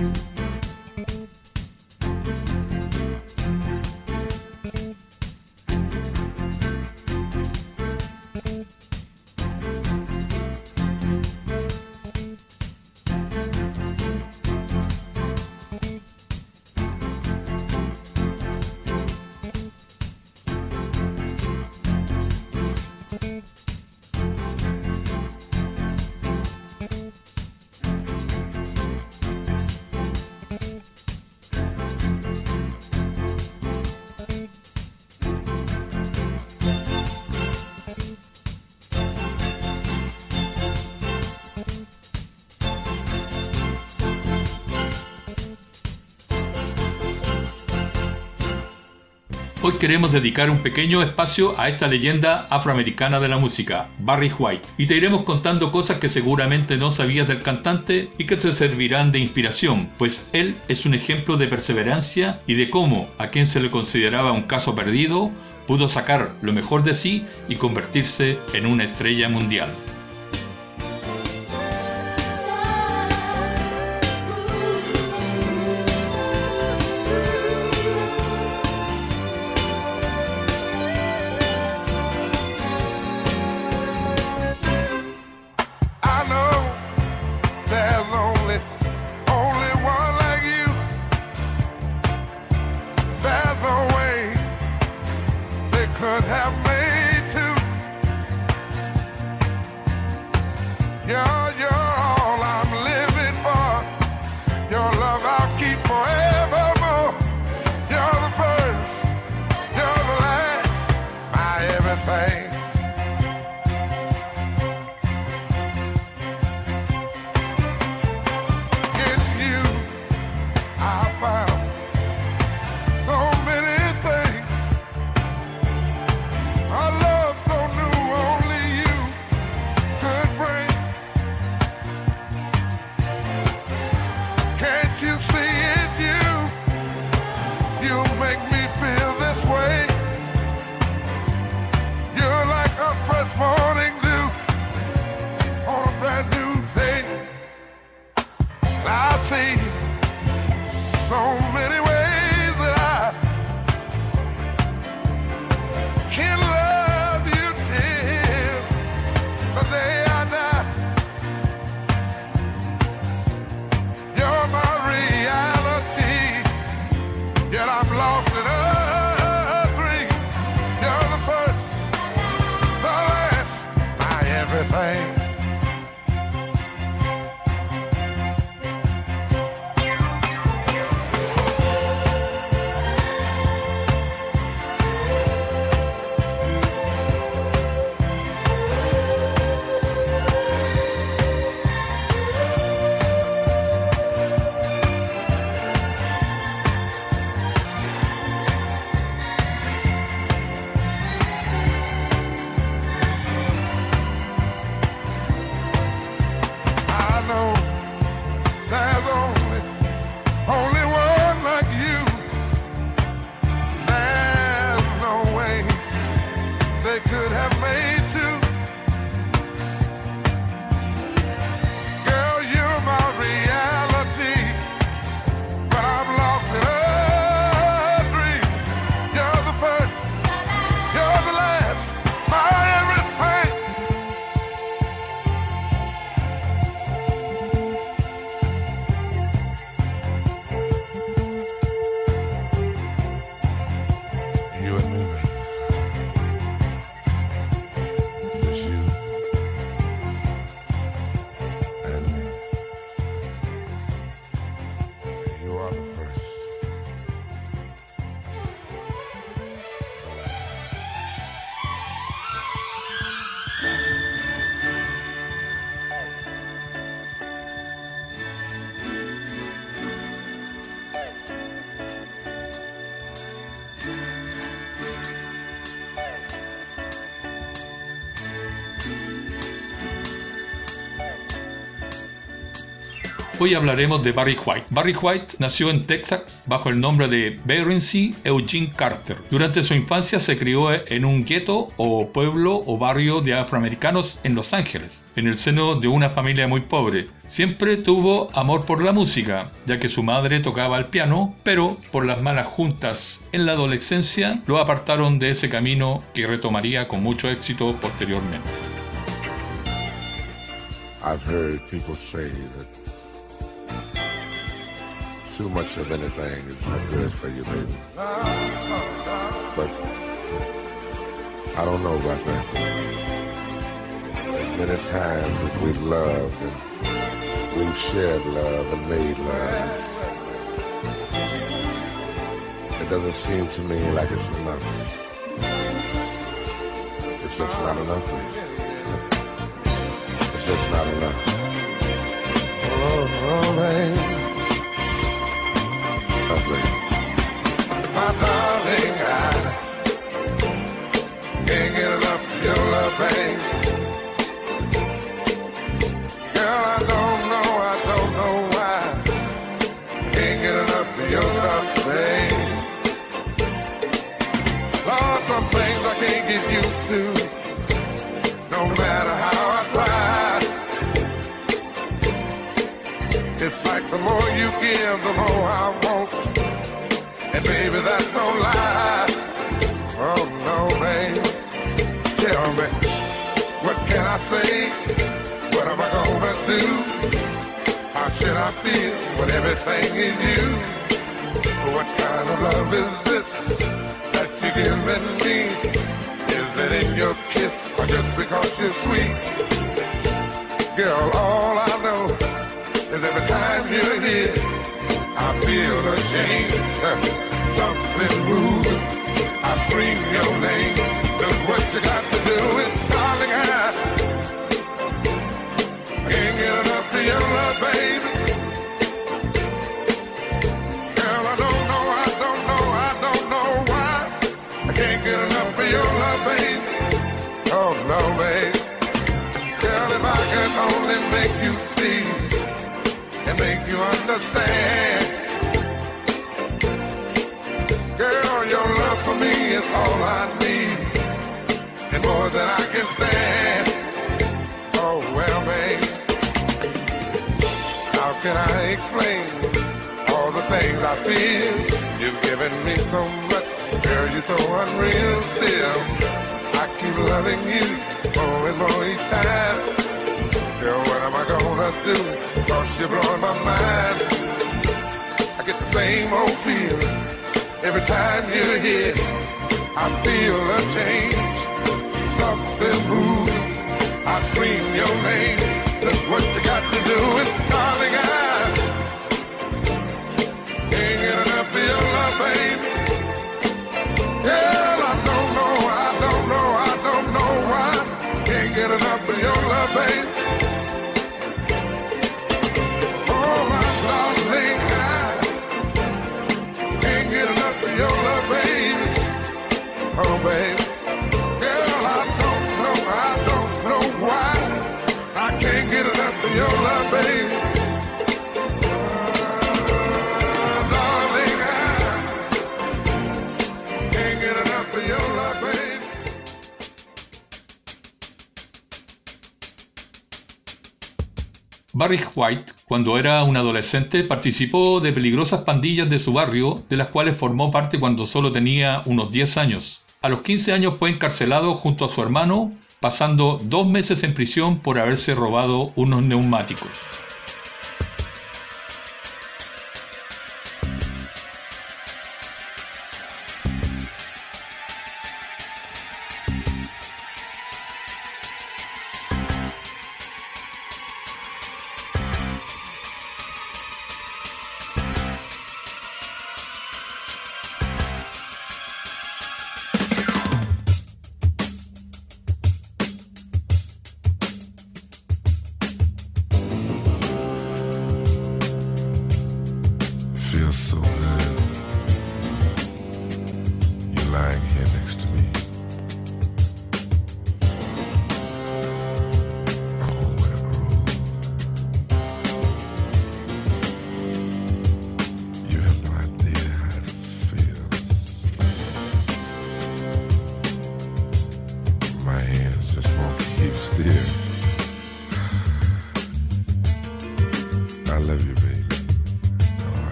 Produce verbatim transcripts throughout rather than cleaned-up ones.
Hoy queremos dedicar un pequeño espacio a esta leyenda afroamericana de la música, Barry White, y te iremos contando cosas que seguramente no sabías del cantante y que te servirán de inspiración, pues él es un ejemplo de perseverancia y de cómo, a quien se le consideraba un caso perdido, pudo sacar lo mejor de sí y convertirse en una estrella mundial. Hoy hablaremos de Barry White. Barry White nació en Texas bajo el nombre de Berenice Eugene Carter. Durante su infancia se crió en un gueto o pueblo o barrio de afroamericanos en Los Ángeles, en el seno de una familia muy pobre. Siempre tuvo amor por la música, ya que su madre tocaba el piano, pero por las malas juntas en la adolescencia lo apartaron de ese camino que retomaría con mucho éxito posteriormente. I've heard people say that too much of anything is not good for you, baby. But I don't know about that. As many times as we've loved and we've shared love and made love, it doesn't seem to me like it's enough. It's just not enough, baby. It's just not enough. Oh, oh, baby. Oh, baby. My darling, I can't get enough of your love, baby. Girl, I don't know, I don't know why I can't get enough of your love, baby. Lord, some things I can't get used to, no matter how I try. It's like the more you give, the more I want. And baby, that's no lie. Oh no, baby. Tell me, what can I say? What am I gonna do? How should I feel when everything is you? What kind of love is this that you're giving me? Is it in your kiss or just because you're sweet? Girl, all I know is every time you're here, I feel a change, something moving. I scream your name. Look what you got to do with, darling, I can't get enough of your love, baby. Girl, I don't know, I don't know, I don't know why I can't get enough of your love, baby. Oh no, baby. Girl, if I could only make you see and make you understand. Girl, your love for me is all I need, and more than I can stand. Oh, well, babe, how can I explain all the things I feel? You've given me so much, girl, you're so unreal still. I keep loving you more and more each time. Girl, what am I gonna do? Cause you're blowing my mind. I get the same old feeling every time you're here. I feel a change, something moving. I scream your name. Look what you got to do, and darling, I can't get enough of your love, baby. Girl, I don't know, I don't know, I don't know why can't get enough of your love, baby. Oh, baby, girl, I don't know, I don't know why I can't get enough of your love, baby. Uh, darling, I can't get enough of your love, baby. Barry White, cuando era un adolescente, participó de peligrosas pandillas de su barrio, de las cuales formó parte cuando solo tenía unos diez años. A los quince años fue encarcelado junto a su hermano, pasando dos meses en prisión por haberse robado unos neumáticos.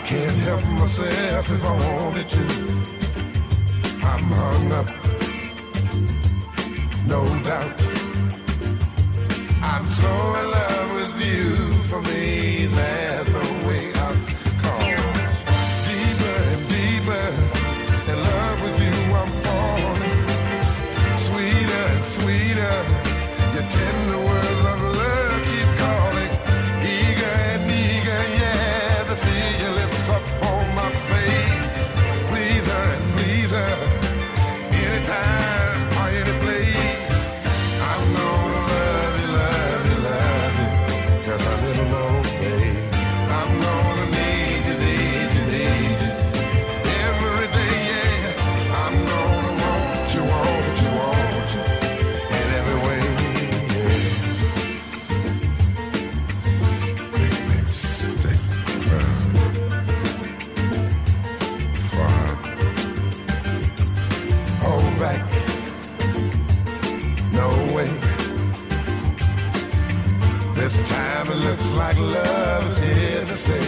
can't help myself if I wanted to. I'm hung up, no doubt. I'm so in love with you, for me there's no way out. 'Cause deeper and deeper in love with you I'm falling. Sweeter and sweeter, your tender words of love keep calling. Eager and eager, yeah, to feel your lips up on my face. Please her and please her, anytime or any place. I'm gonna love you, love you, love you, just a little more, babe. I'm gonna need you, need you, need you, every day, yeah. I'm gonna want you, want you, want you, in every way, yeah. Stick, baby, stick around. Fine. Hold back. No way. This time it looks like love is here to stay.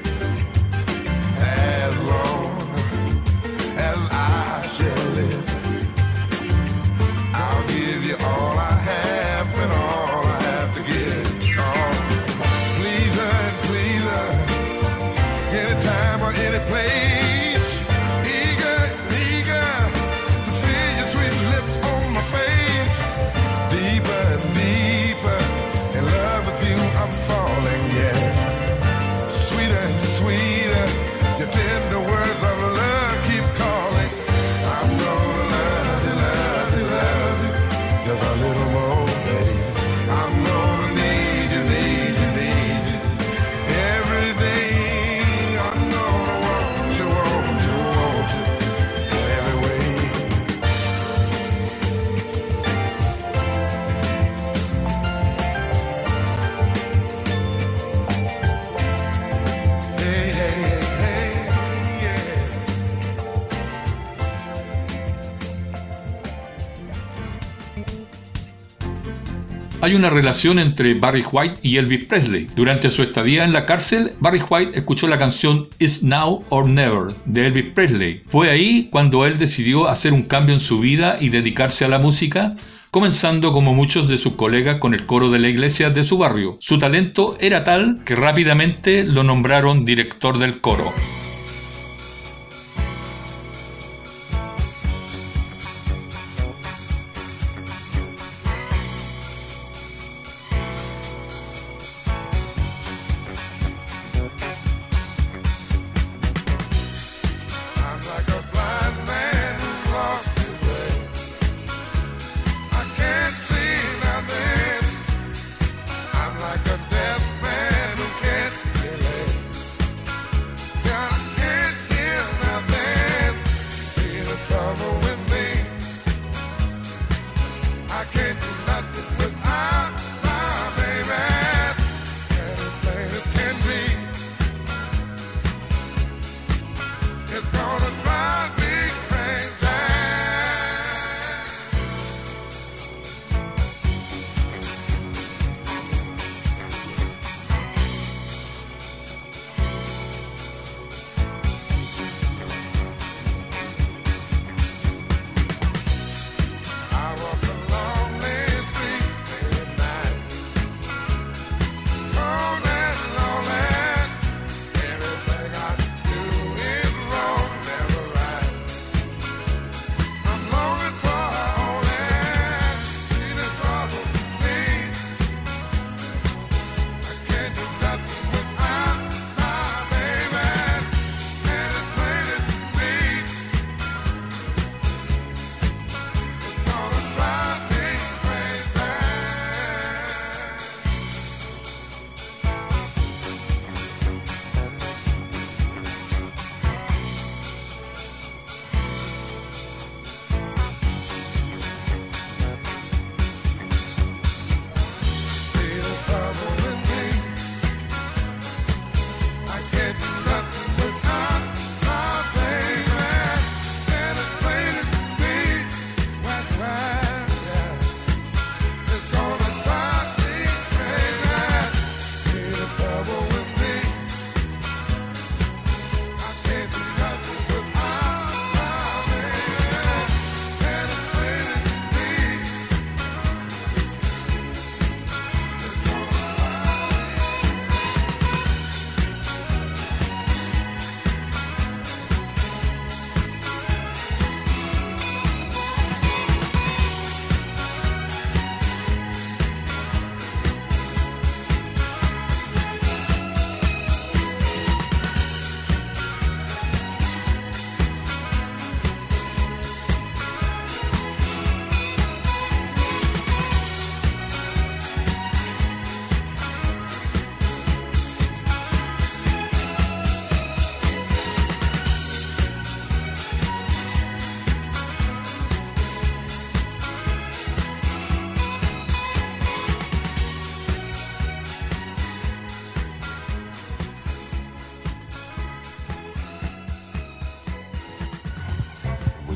As long as I shall live, I'll give you all I have and all I have to give. Oh, please her and please her, anytime or any place. Eager, eager to feel your sweet lips on my face. Deeper and deeper in love with you I'm falling, yeah. Sweeter and sweeter, your tender words of love keep calling. I'm gonna love you, love you, love you, just a little more, babe. I'm gonna need you, need you, need you, every day. I'm gonna want you, want you, want you, every way. Hey, hey, hey, hey, yeah. Hay una relación entre Barry White y Elvis Presley. Durante su estadía en la cárcel, Barry White escuchó la canción It's Now or Never de Elvis Presley. Fue ahí cuando él decidió hacer un cambio en su vida y dedicarse a la música, comenzando como muchos de sus colegas con el coro de la iglesia de su barrio. Su talento era tal que rápidamente lo nombraron director del coro. I'm like a blind man who's lost his way. I can't see nothing. I'm like a deaf man who can't relate. Yeah,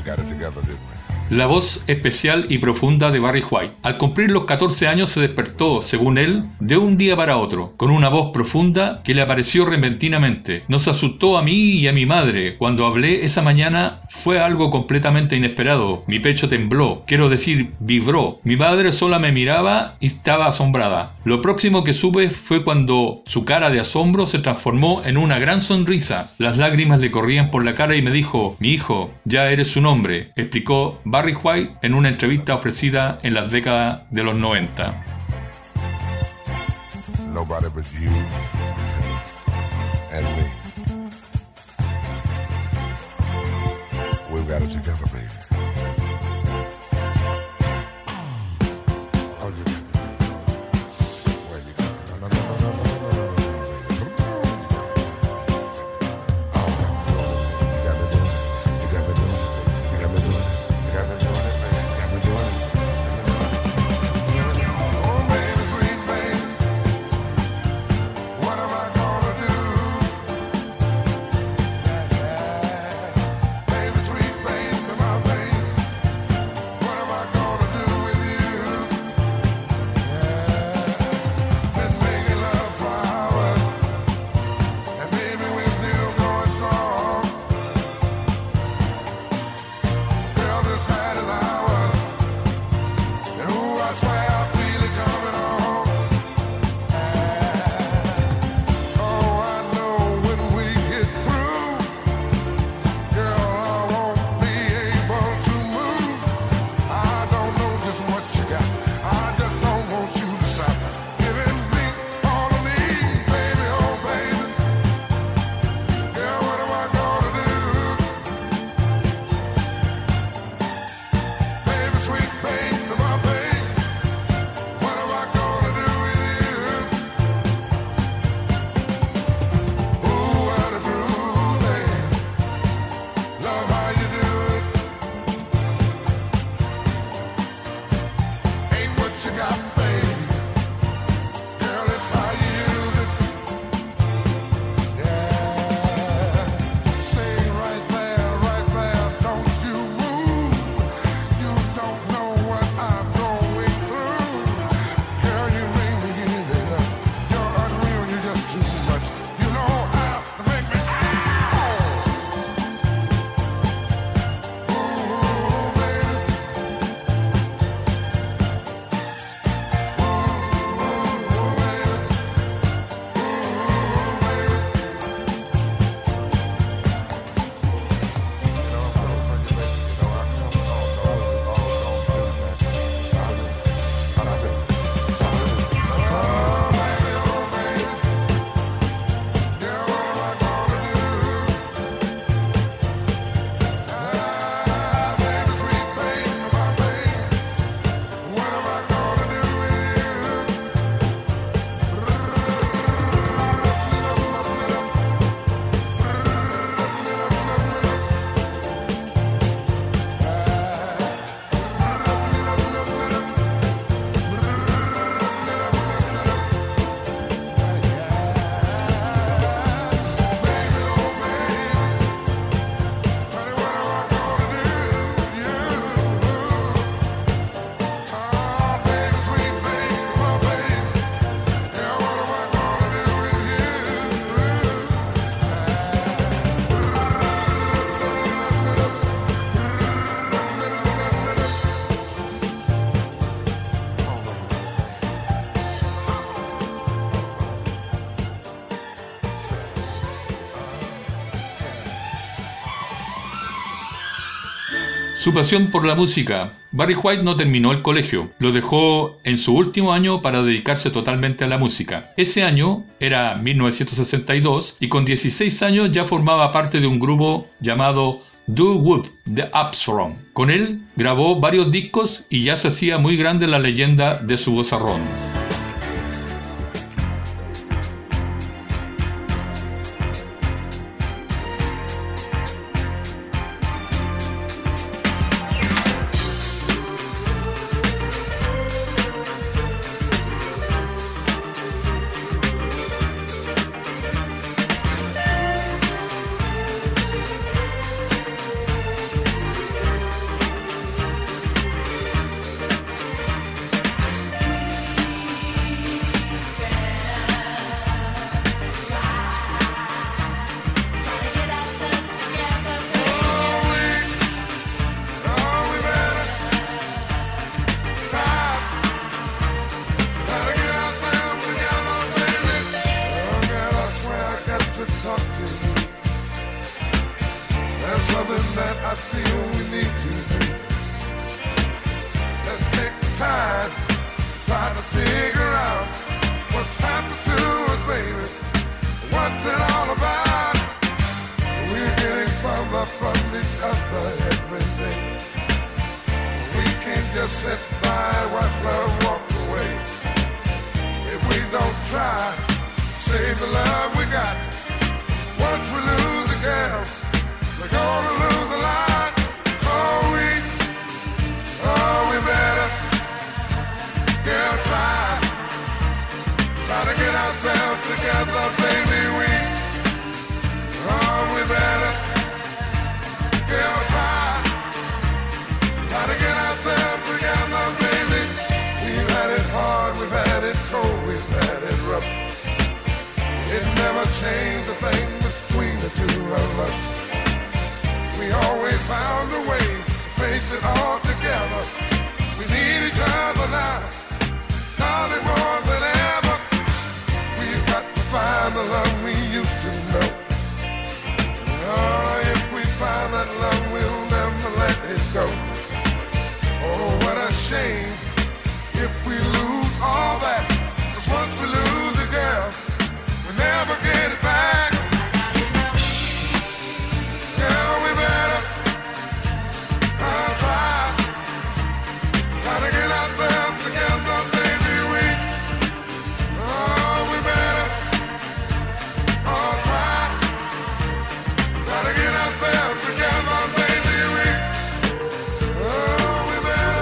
got it together, didn't we? La voz especial y profunda de Barry White. Al cumplir los catorce años se despertó, según él, de un día para otro, con una voz profunda que le apareció repentinamente. Nos asustó a mí y a mi madre. Cuando hablé esa mañana fue algo completamente inesperado. Mi pecho tembló, quiero decir, vibró. Mi madre sola me miraba y estaba asombrada. Lo próximo que supe fue cuando su cara de asombro se transformó en una gran sonrisa. Las lágrimas le corrían por la cara y me dijo: mi hijo, ya eres un hombre, explicó Barry White en una entrevista ofrecida en las décadas de los noventa. Nobody but you and me. We've got it together, baby. Oh, you got it. Where you got it? No, no, no, no, no, no, no, no, no. You got me doing it. You got me doing it. You got me doing it. You got me doing it, man. You got me doing it. Oh, baby, sweet baby, what am I gonna do? Baby, sweet baby, my baby, what am I gonna do with you? Been making love for hours, and baby, we're still going strong. Girl, this night is ours, and ooh, I swear I feel it coming on. Oh, I know when we get through, girl, I won't be able to move. I don't know just what you got, I just don't want you to stop giving me all of me, baby, oh baby. Girl, what am I gonna do? Baby, sweet baby, my baby, what am I gonna do with you? Ooh, what a groove, babe. Love how you do it. Ain't what you got, babe. Girl, it's how you use it. Yeah. Stay right there, right there. Don't you move. You don't know what I'm going through. Girl, you make me give it up. You're unreal, you're just too much. You know how to make me ow. Ooh, baby. Ooh, baby. Ooh, baby. You know, I'm coming for you, baby. You know, I'm coming on, so I was all gonna do, man. Solid. Solid, baby. Solid. Oh, baby, oh, baby. Girl, what am I gonna do? Ah, baby, sweet baby, my baby. What am I gonna do with you? Su pasión por la música. Barry White no terminó el colegio, lo dejó en su último año para dedicarse totalmente a la música. Ese año era mil novecientos sesenta y dos y con dieciséis años ya formaba parte de un grupo llamado Doo-Wop, The Armstrong. Con él grabó varios discos y ya se hacía muy grande la leyenda de su vozarrón. talk to you. There's something that I feel we need to do. Let's take the time, try to figure out what's happened to us, baby. What's it all about? We're getting further from each other every day. We can't just sit by and watch love walk away. If we don't try, save the love we got. Once we lose a girl, we're gonna lose a lot. Oh, we, oh, we better, girl, try. Try to get ourselves together, baby, we, oh, we better, girl, try. Try to get ourselves together, baby. We've had it hard, we've had it cold, we've had it rough. It never changed a thing between the two of us. We always found a way to face it all together. We need each other now, darling, more than ever. We've got to find the love we used to know. Oh, if we find that love, we'll never let it go. Oh, what a shame if we lose all that. 'Cause once we lose a girl, we never get it back. Girl, we better uh, try, try to get ourselves together, baby. We, oh, we better uh, try, try to get ourselves together, baby. We, oh, we better.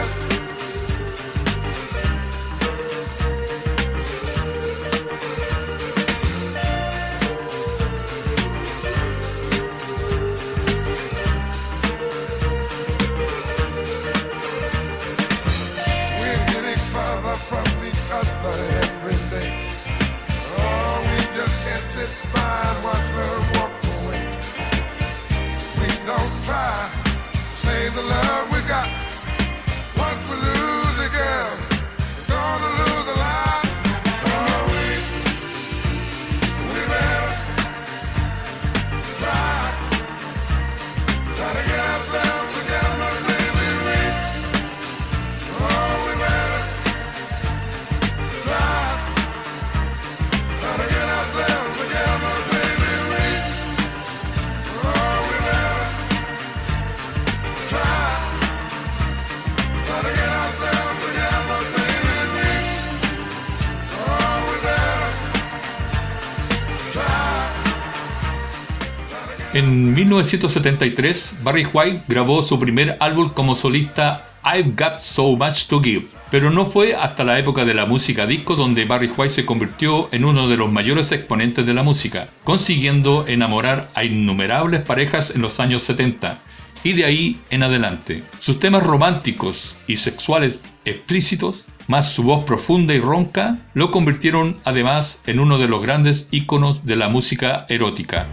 From each other every day. Oh, we just can't sit by and watch love walk away. We don't try to save the love we got. Once we lose a girl, we're gonna lose a lot. Oh, we, we better try, try to get ourselves together, baby. We, oh, we better try, try to get ourselves together, baby. We, oh, we better try, try to get ourselves together, baby. We, oh, we better try. En mil novecientos setenta y tres, Barry White grabó su primer álbum como solista, I've Got So Much to Give, pero no fue hasta la época de la música disco donde Barry White se convirtió en uno de los mayores exponentes de la música, consiguiendo enamorar a innumerables parejas en los años setenta, y de ahí en adelante. Sus temas románticos y sexuales explícitos, más su voz profunda y ronca, lo convirtieron además en uno de los grandes íconos de la música erótica.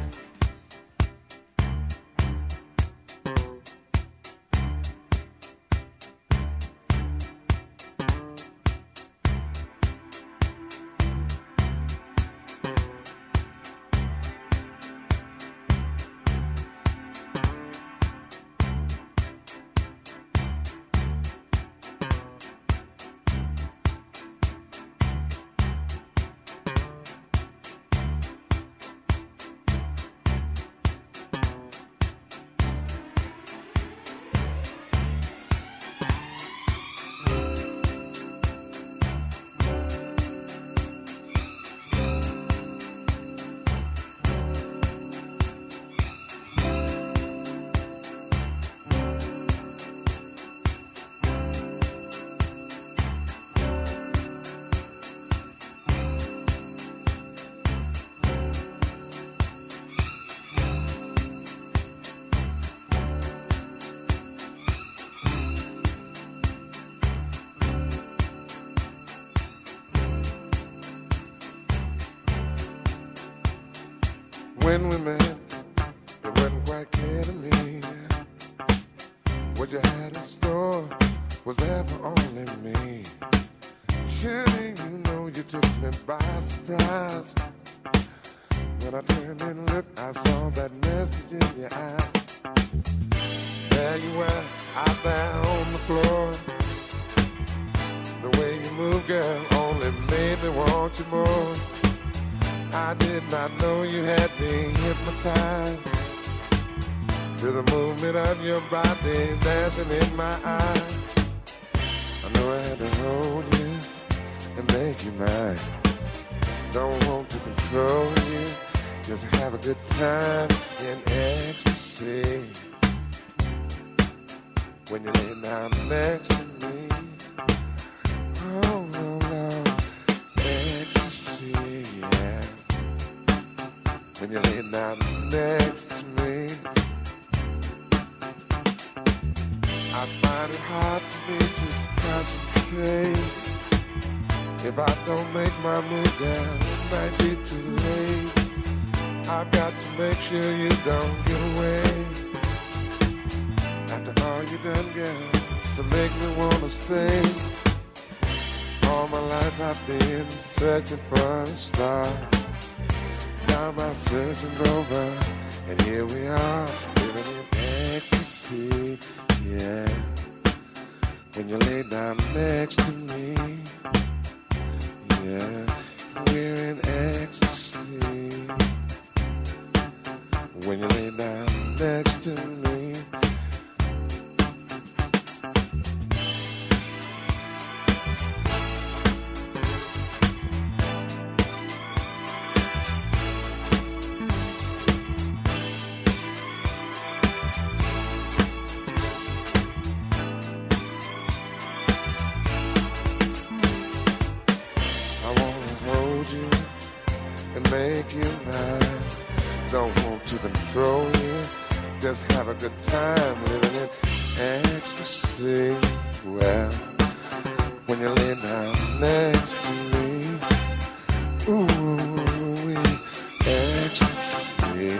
When we met, it wasn't quite clear to me what you had in store was there for only me. Surely you know you took me by surprise when When I turned and looked, I saw that message in your eye. There you were, out there on the floor. The way you move, girl, only made me want you more. I did not know you had me hypnotized to the movement of your body dancing in my eyes. I know I had to hold you and make you mine. Don't want to control you, just have a good time in ecstasy. When you lay down next to me, oh no, no, ecstasy, yeah. When you lay down next to me, I find it hard for me to concentrate. If I don't make my move, girl, it might be too late. I've got to make sure you don't get away. After all you done, girl, to make me wanna stay. All my life I've been searching for a star. Now my searching's over, and here we are, living in ecstasy, yeah. When you lay down next to me, yeah, we're in ecstasy. When you lay down next to me, make you mine. Don't want to control you, just have a good time living in ecstasy. Well, when you lay down next to me, ooh, ecstasy.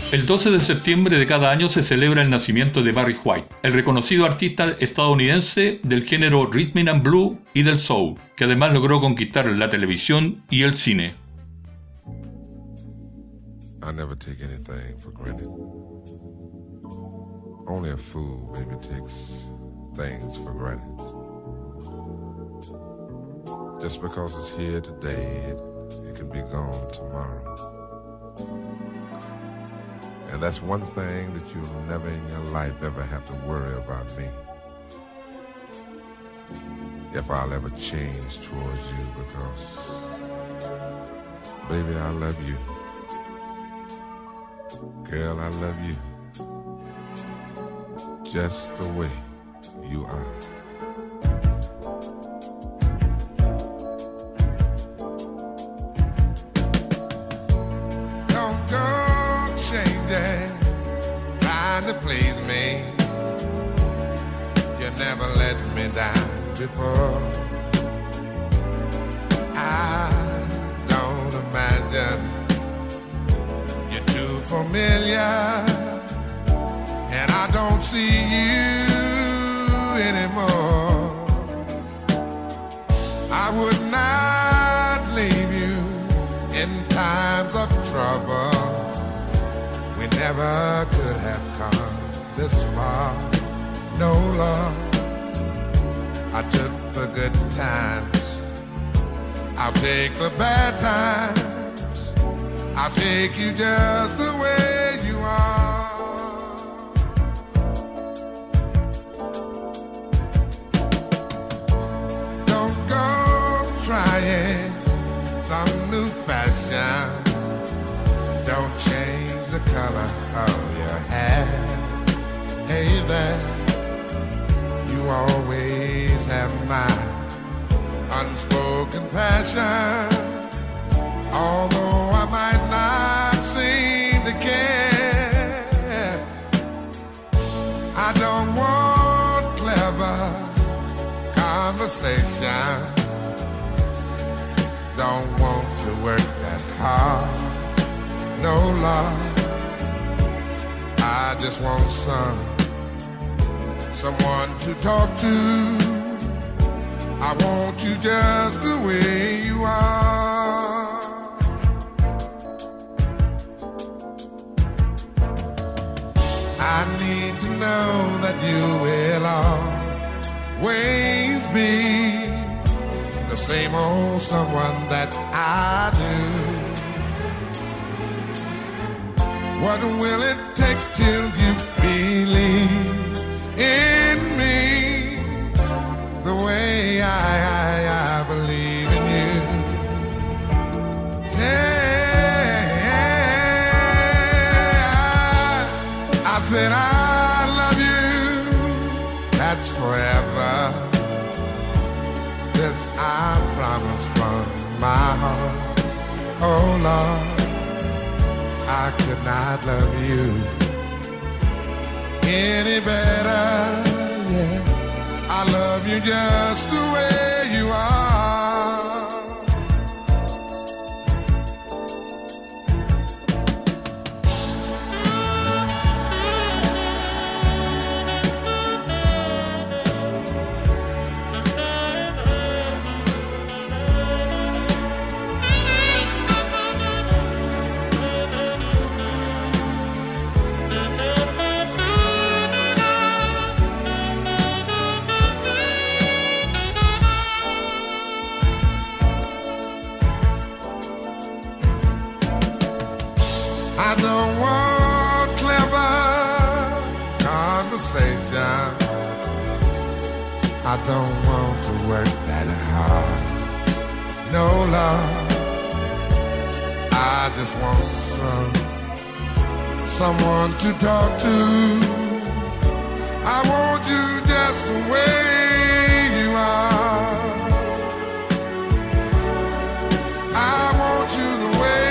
El doce de septiembre de cada año se celebra el nacimiento de Barry White, el reconocido artista estadounidense del género rhythm and blues y del soul, que además logró conquistar la televisión y el cine. I never take anything for granted. Only a fool maybe takes things for granted. Just because it's here today, it, it can be gone tomorrow. And that's one thing that you'll never in your life ever have to worry about me. If I'll ever change towards you, because, baby, I love you. Girl, I love you. Just the way you are. Don't go changing, trying to please me. You never let me down before. I don't imagine you're too familiar, and I don't see you anymore. I would not leave you in times of trouble. We never could have come this far. No, Lord, I took the good times, I'll take the bad times, I'll take you just the way you are. Don't go trying some new fashion. Don't change the color of your hair. Hey there, you always have my unspoken passion. Although I might not seem to care, I don't want clever conversation. Don't want to work that hard. No, Lord, I just want some someone to talk to. I want you just the way you are. I need to know that you will always be the same old someone that I do. What will it take till you believe in me the way I, I, I believe in you? Yeah, I, I said I love you, that's forever. This I promise from my heart. Oh Lord, I could not love you any better, yeah. I love you just the way you are. I don't want clever conversation. I don't want to work that hard. No, Lord, I just want some someone to talk to. I want you just the way you are. I want you the way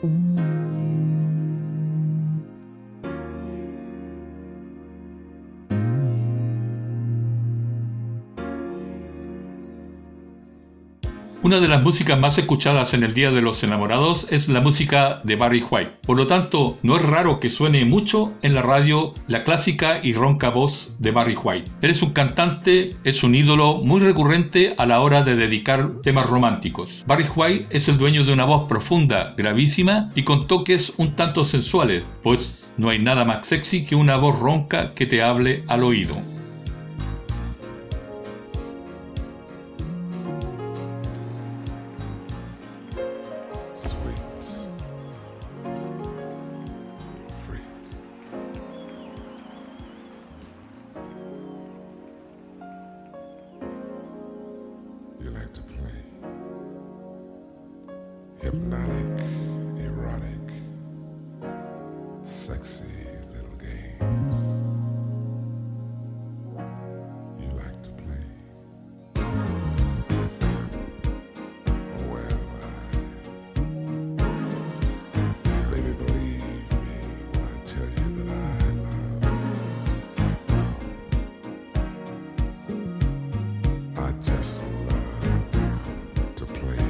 Una de las músicas más escuchadas en el Día de los Enamorados es la música de Barry White. Por lo tanto, no es raro que suene mucho en la radio la clásica y ronca voz de Barry White. Él es un cantante, es un ídolo muy recurrente a la hora de dedicar temas románticos. Barry White es el dueño de una voz profunda, gravísima y con toques un tanto sensuales, pues no hay nada más sexy que una voz ronca que te hable al oído. Hypnotic, erotic, sexy little games you like to play. Well, I, baby, believe me when I tell you that I love, I just love to play.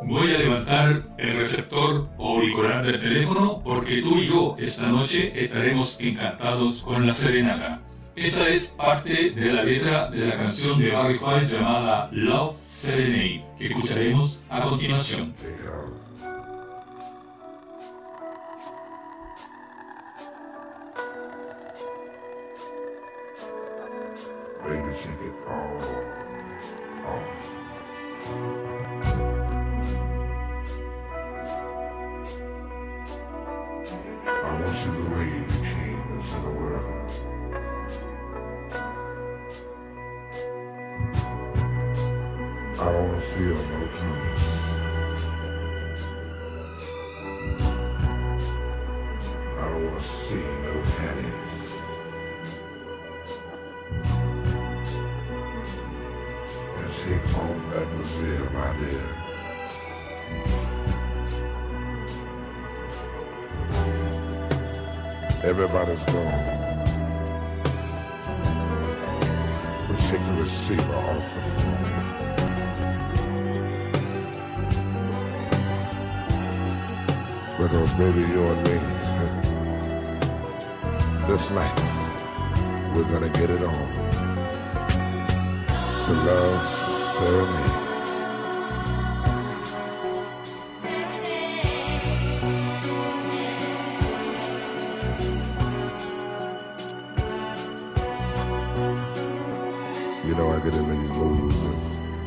Voy a levantar el receptor o auricular del teléfono porque tú y yo esta noche estaremos encantados con la serenata. Esa es parte de la letra de la canción de Barry White llamada Love Serenade, que escucharemos a continuación. Baby, take it all off. I want you the way you came into the world. I don't want to feel no clothes. I don't want to see no panties. Take off that Brazil, my dear. Everybody's gone. We'll take the receiver off the phone. Because baby, you and me, this night, we're gonna get it on. To love serenade. You know I get in these moods and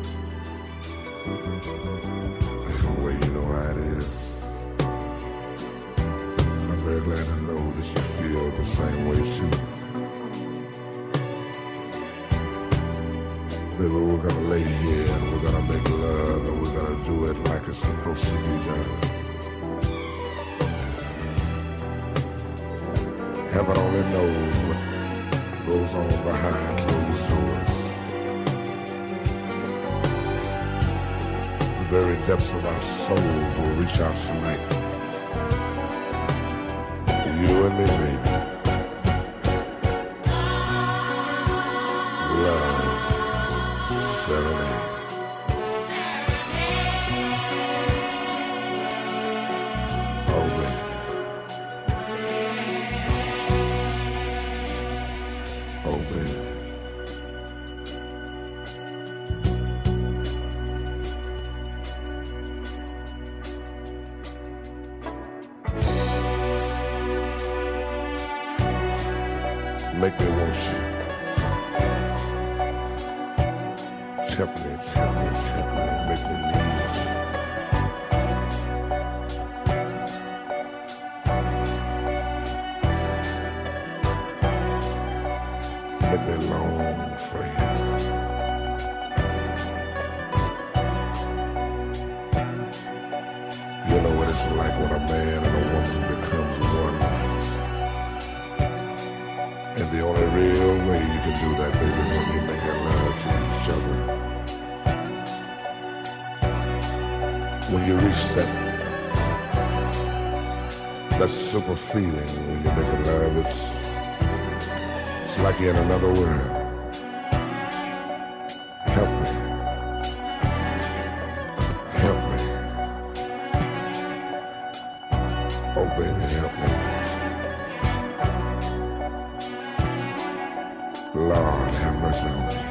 well, you know how it is. And I'm very glad to know that you feel the same way too. Baby, we're gonna lay here and we're gonna make love and we're gonna do it like it's supposed to be done. Heaven only knows what goes on behind closed doors. The very depths of our souls will reach out tonight. You and me, baby. Love. Serenade. Oh, baby. Oh, baby. Make me want you. Tempt me, tempt me, tempt me, make me need you. Make me long for you. You know what it's like when a man and a woman becomes one. And the only real way you can do that, baby, is when you make love to each other. When you reach that that super feeling when you're making love, it's it's like you're in another world. Help me. Help me. Oh baby, help me. Lord, have mercy on me.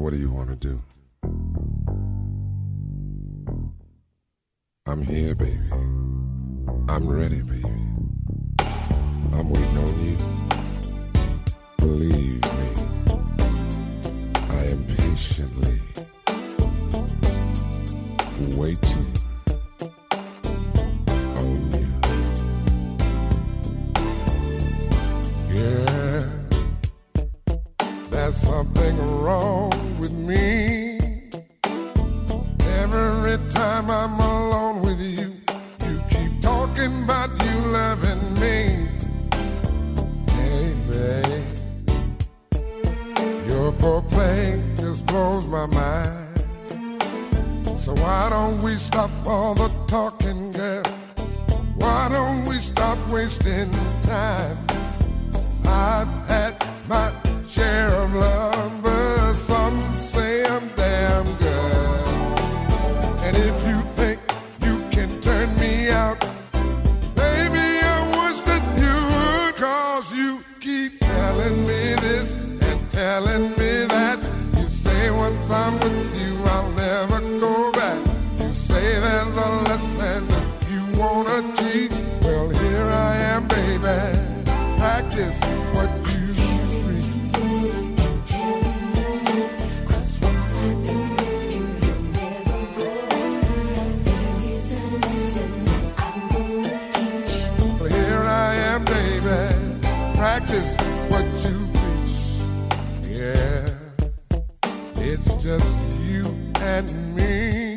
what do you want to do? I'm here, baby. I'm ready, baby. I'm waiting on you. Believe me, I am patiently waiting on you. Yeah, there's something wrong with me. Every time I'm alone with you, you keep talking about you loving me. Hey, babe, your foreplay just blows my mind. So why don't we stop all the talking, girl? Why don't we stop wasting time? I've had my share of love, but some say I'm damn good. And if you think you can turn me out, baby, I wish that you would, 'cause you keep telling me this and telling me that. You say once I'm with you, I'll never go back. You say there's a lesson you wanna teach. Well, here I am, baby. Practice what you practice what you preach. Yeah, it's just you and me.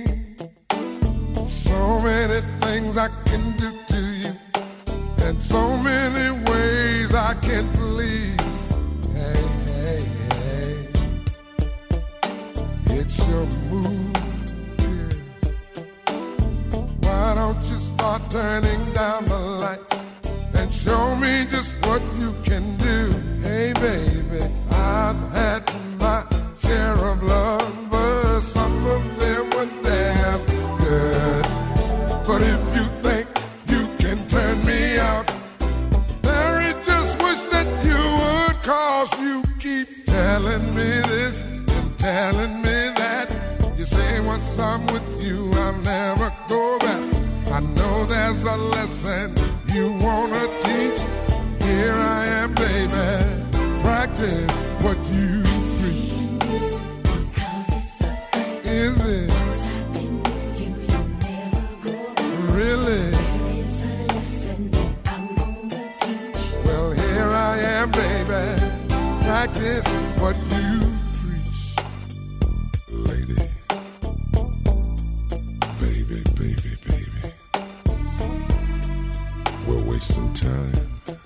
So many things I can do to you, and so many ways I can please. Hey, hey, hey, it's your move here. Why don't you start turning down the lights and show me just what you can do? Hey, baby, I've had my share of love, but some of them were damn good. But if you think you can turn me out, Mary, just wish that you would, 'cause you keep telling me this and telling me that. You say once I'm with you, I'll never go back. I know there's a lesson you wanna teach. Here I am, baby. Practice what you preach. Is it? Really? Well, here I am, baby. Practice what you preach. Lady. Baby, baby, baby. We're wasting time.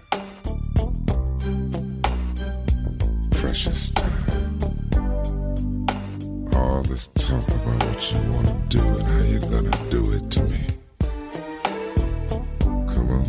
Precious time. All this talk about what you want to do and how you're gonna do it to me. Come on.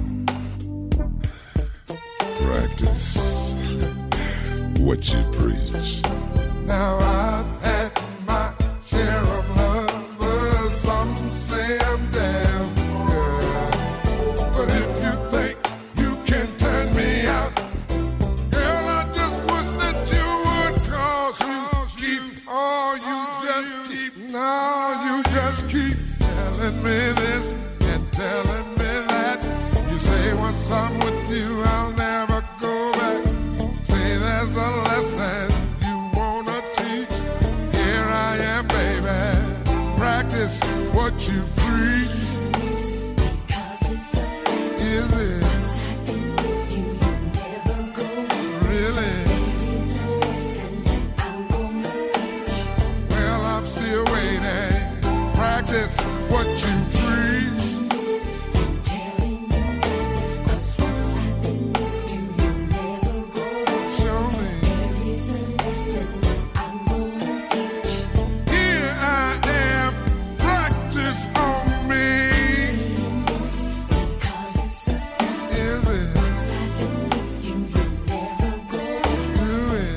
Practice what you preach. Now I've had my share of love, but some say I'm damn good. But if you think you can turn me out, girl, I just wish that you would, 'cause you keep, oh, you just keep, no, you just keep telling me this and telling me that. You say once I'm with you, I'll never go back. Say there's a lesson you wanna teach. Here I am, baby. Practice what you preach. Is it? Really? Well, I'm still waiting. Practice what you preach. Show me. Here I am. Practice on me. Is it? Do it.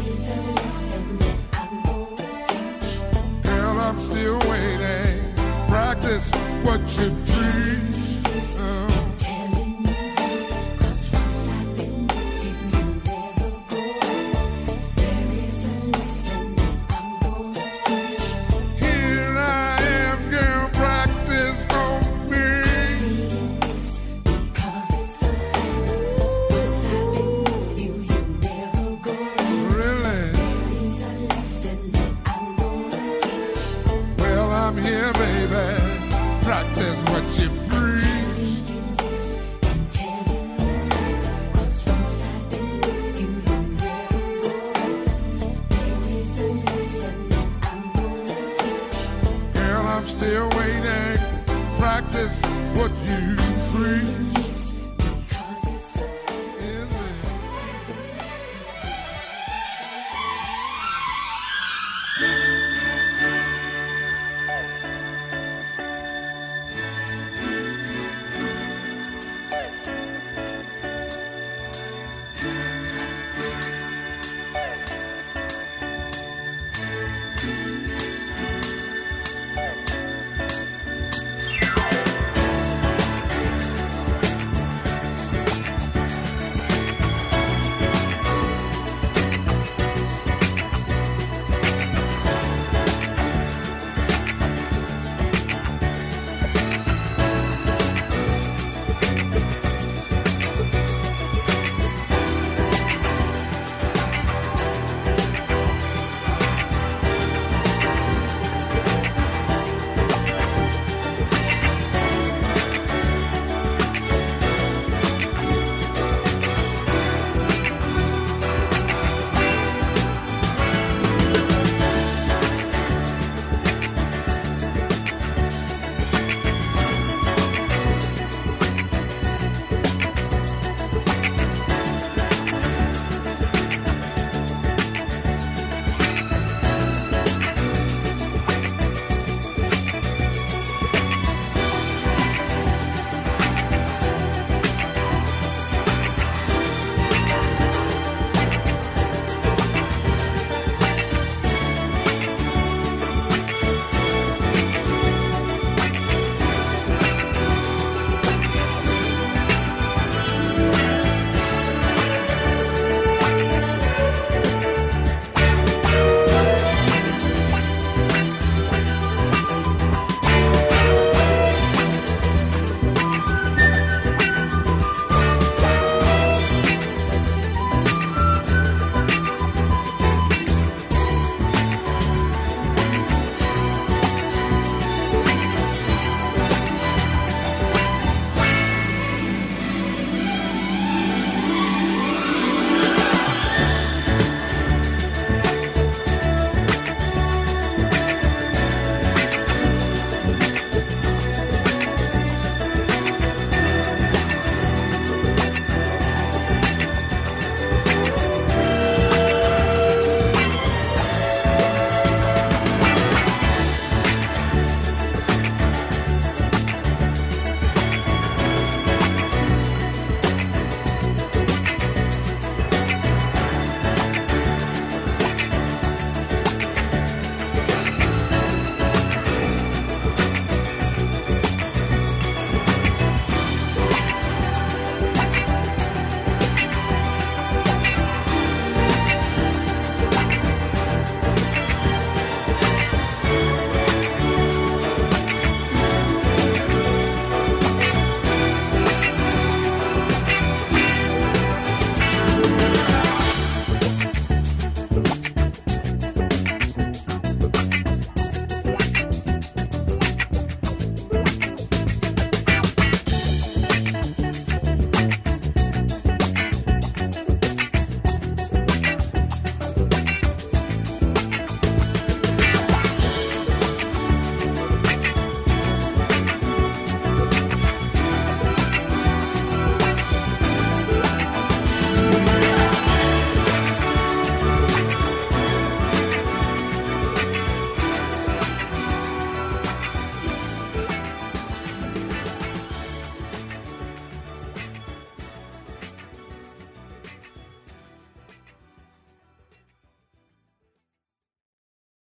Girl, I'm still waiting. Practice what you preach. Uh, this what you preach?